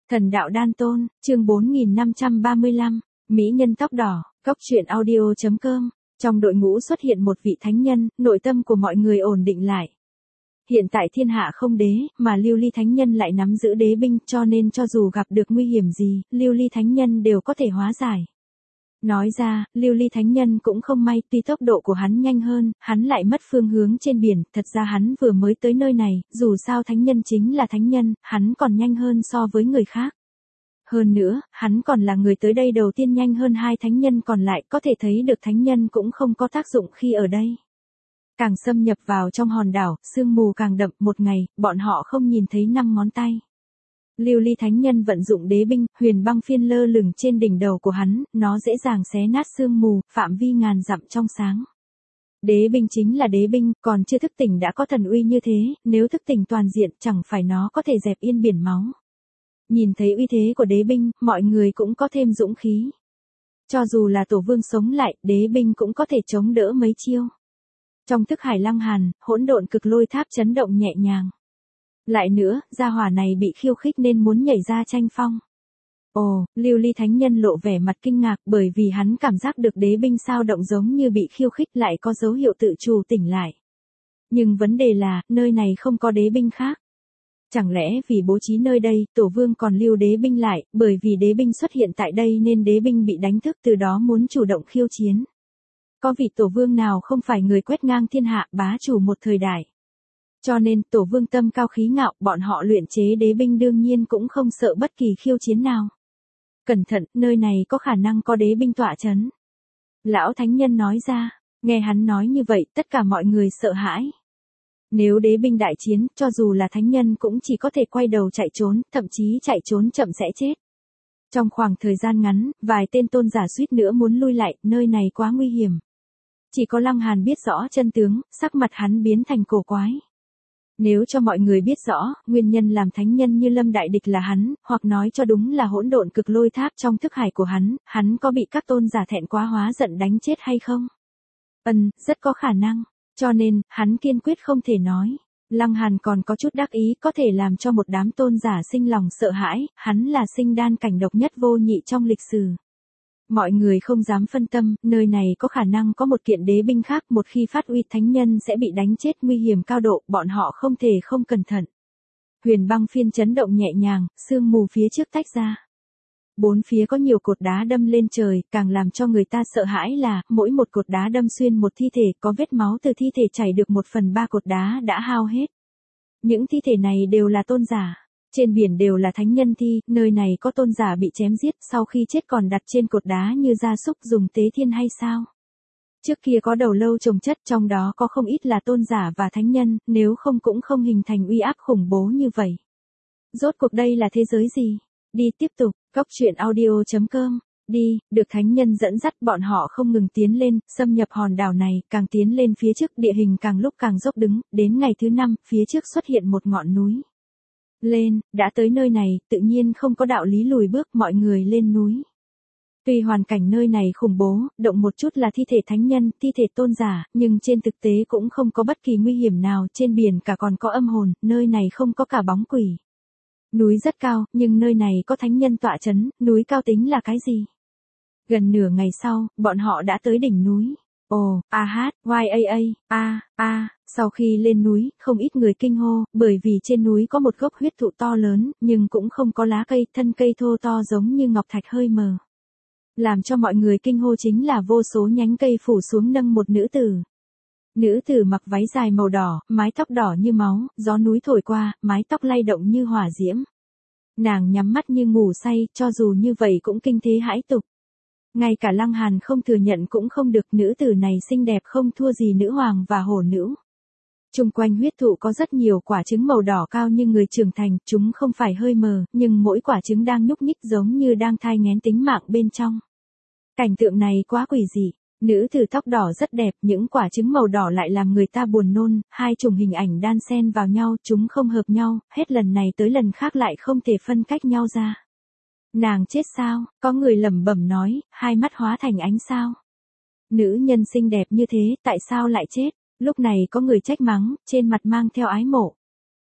Thần đạo đan tôn, chương 4535, Mỹ nhân tóc đỏ, Cóc truyện audio.com. Trong đội ngũ xuất hiện một vị thánh nhân, nội tâm của mọi người ổn định lại. Hiện tại thiên hạ không đế, mà Lưu Ly thánh nhân lại nắm giữ đế binh, cho nên cho dù gặp được nguy hiểm gì, Lưu Ly thánh nhân đều có thể hóa giải. Nói ra, Lưu Ly thánh nhân cũng không may, tuy tốc độ của hắn nhanh hơn, hắn lại mất phương hướng trên biển, thật ra hắn vừa mới tới nơi này, dù sao thánh nhân chính là thánh nhân, hắn còn nhanh hơn so với người khác. Hơn nữa, hắn còn là người tới đây đầu tiên nhanh hơn hai thánh nhân còn lại, có thể thấy được thánh nhân cũng không có tác dụng khi ở đây. Càng xâm nhập vào trong hòn đảo, sương mù càng đậm, một ngày, bọn họ không nhìn thấy 5 ngón tay. Lưu Ly thánh nhân vận dụng đế binh, huyền băng phiên lơ lửng trên đỉnh đầu của hắn, nó dễ dàng xé nát sương mù, phạm vi ngàn dặm trong sáng. Đế binh chính là đế binh, còn chưa thức tỉnh đã có thần uy như thế, nếu thức tỉnh toàn diện chẳng phải nó có thể dẹp yên biển máu. Nhìn thấy uy thế của đế binh, mọi người cũng có thêm dũng khí. Cho dù là tổ vương sống lại, đế binh cũng có thể chống đỡ mấy chiêu. Trong thức hải lăng hàn, hỗn độn cực lôi tháp chấn động nhẹ nhàng. Lại nữa, gia hỏa này bị khiêu khích nên muốn nhảy ra tranh phong. Ồ, Lưu Ly thánh nhân lộ vẻ mặt kinh ngạc bởi vì hắn cảm giác được đế binh sao động giống như bị khiêu khích lại có dấu hiệu tự chủ tỉnh lại. Nhưng vấn đề là, nơi này không có đế binh khác. Chẳng lẽ vì bố trí nơi đây, tổ vương còn lưu đế binh lại, bởi vì đế binh xuất hiện tại đây nên đế binh bị đánh thức từ đó muốn chủ động khiêu chiến. Có vị tổ vương nào không phải người quét ngang thiên hạ bá chủ một thời đại. Cho nên, tổ vương tâm cao khí ngạo, bọn họ luyện chế đế binh đương nhiên cũng không sợ bất kỳ khiêu chiến nào. Cẩn thận, nơi này có khả năng có đế binh tọa chấn. Lão thánh nhân nói ra, nghe hắn nói như vậy, tất cả mọi người sợ hãi. Nếu đế binh đại chiến, cho dù là thánh nhân cũng chỉ có thể quay đầu chạy trốn, thậm chí chạy trốn chậm sẽ chết. Trong khoảng thời gian ngắn, vài tên tôn giả suýt nữa muốn lui lại, nơi này quá nguy hiểm. Chỉ có Lăng Hàn biết rõ chân tướng, sắc mặt hắn biến thành cổ quái. Nếu cho mọi người biết rõ, nguyên nhân làm thánh nhân như Lâm Đại Địch là hắn, hoặc nói cho đúng là hỗn độn cực lôi tháp trong thức hải của hắn có bị các tôn giả thẹn quá hóa giận đánh chết hay không? Rất có khả năng. Cho nên, hắn kiên quyết không thể nói. Lăng Hàn còn có chút đắc ý có thể làm cho một đám tôn giả sinh lòng sợ hãi, hắn là sinh đan cảnh độc nhất vô nhị trong lịch sử. Mọi người không dám phân tâm, nơi này có khả năng có một kiện đế binh khác, một khi phát uy thánh nhân sẽ bị đánh chết nguy hiểm cao độ, bọn họ không thể không cẩn thận. Huyền băng phiên chấn động nhẹ nhàng, sương mù phía trước tách ra. Bốn phía có nhiều cột đá đâm lên trời, càng làm cho người ta sợ hãi là, mỗi một cột đá đâm xuyên một thi thể, có vết máu từ thi thể chảy được 1/3 cột đá đã hao hết. Những thi thể này đều là tôn giả. Trên biển đều là thánh nhân thi, nơi này có tôn giả bị chém giết, sau khi chết còn đặt trên cột đá như gia súc dùng tế thiên hay sao? Trước kia có đầu lâu chồng chất, trong đó có không ít là tôn giả và thánh nhân, nếu không cũng không hình thành uy áp khủng bố như vậy. Rốt cuộc đây là thế giới gì? Đi tiếp tục, Cóc truyện audio.com. Đi, được thánh nhân dẫn dắt bọn họ không ngừng tiến lên, xâm nhập hòn đảo này, càng tiến lên phía trước địa hình càng lúc càng dốc đứng, đến ngày thứ 5, phía trước xuất hiện một ngọn núi. Lên, đã tới nơi này, tự nhiên không có đạo lý lùi bước, mọi người lên núi. Tuy hoàn cảnh nơi này khủng bố, động một chút là thi thể thánh nhân, thi thể tôn giả, nhưng trên thực tế cũng không có bất kỳ nguy hiểm nào, trên biển cả còn có âm hồn, nơi này không có cả bóng quỷ. Núi rất cao, nhưng nơi này có thánh nhân tọa chấn, núi cao tính là cái gì? Gần nửa ngày sau, bọn họ đã tới đỉnh núi. Ồ, sau khi lên núi, không ít người kinh hô, bởi vì trên núi có một gốc huyết thụ to lớn, nhưng cũng không có lá cây, thân cây thô to giống như ngọc thạch hơi mờ. Làm cho mọi người kinh hô chính là vô số nhánh cây phủ xuống nâng một nữ tử. Nữ tử mặc váy dài màu đỏ, mái tóc đỏ như máu, gió núi thổi qua, mái tóc lay động như hỏa diễm. Nàng nhắm mắt như ngủ say, cho dù như vậy cũng kinh thế hãi tục. Ngay cả Lăng Hàn không thừa nhận cũng không được, nữ tử này xinh đẹp không thua gì nữ hoàng và hổ nữ. Chung quanh huyết thụ có rất nhiều quả trứng màu đỏ cao như người trưởng thành, chúng không phải hơi mờ, nhưng mỗi quả trứng đang nhúc nhích giống như đang thai nghén tính mạng bên trong. Cảnh tượng này quá quỷ dị. Nữ tử tóc đỏ rất đẹp, những quả trứng màu đỏ lại làm người ta buồn nôn, hai chủng hình ảnh đan xen vào nhau, chúng không hợp nhau, hết lần này tới lần khác lại không thể phân cách nhau ra. Nàng chết sao? Có người lẩm bẩm nói, hai mắt hóa thành ánh sao. Nữ nhân xinh đẹp như thế, tại sao lại chết? Lúc này có người trách mắng, trên mặt mang theo ái mộ.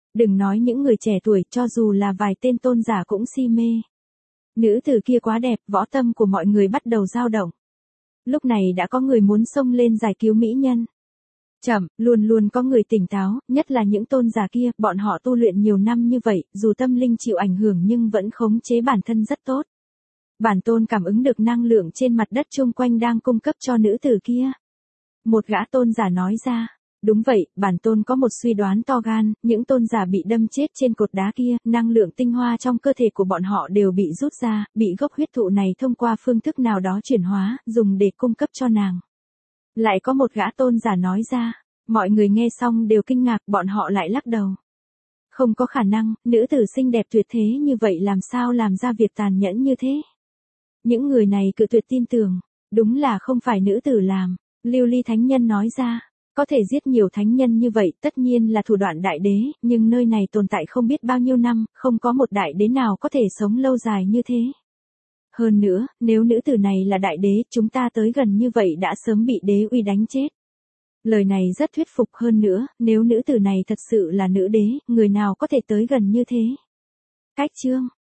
Đừng nói những người trẻ tuổi, cho dù là vài tên tôn giả cũng si mê. Nữ tử kia quá đẹp, võ tâm của mọi người bắt đầu dao động. Lúc này đã có người muốn xông lên giải cứu mỹ nhân. Chậm, luôn luôn có người tỉnh táo, nhất là những tôn giả kia, bọn họ tu luyện nhiều năm như vậy, dù tâm linh chịu ảnh hưởng nhưng vẫn khống chế bản thân rất tốt. Bản tôn cảm ứng được năng lượng trên mặt đất chung quanh đang cung cấp cho nữ tử kia. Một gã tôn giả nói ra. Đúng vậy, bản tôn có một suy đoán to gan, những tôn giả bị đâm chết trên cột đá kia, năng lượng tinh hoa trong cơ thể của bọn họ đều bị rút ra, bị gốc huyết thụ này thông qua phương thức nào đó chuyển hóa, dùng để cung cấp cho nàng. Lại có một gã tôn giả nói ra, mọi người nghe xong đều kinh ngạc, bọn họ lại lắc đầu. Không có khả năng, nữ tử xinh đẹp tuyệt thế như vậy làm sao làm ra việc tàn nhẫn như thế. Những người này cự tuyệt tin tưởng, đúng là không phải nữ tử làm. Lưu Ly Thánh Nhân nói ra, có thể giết nhiều thánh nhân như vậy tất nhiên là thủ đoạn đại đế, nhưng nơi này tồn tại không biết bao nhiêu năm, không có một đại đế nào có thể sống lâu dài như thế. Hơn nữa, nếu nữ tử này là đại đế, chúng ta tới gần như vậy đã sớm bị đế uy đánh chết. Lời này rất thuyết phục, hơn nữa, nếu nữ tử này thật sự là nữ đế, người nào có thể tới gần như thế. Cách chương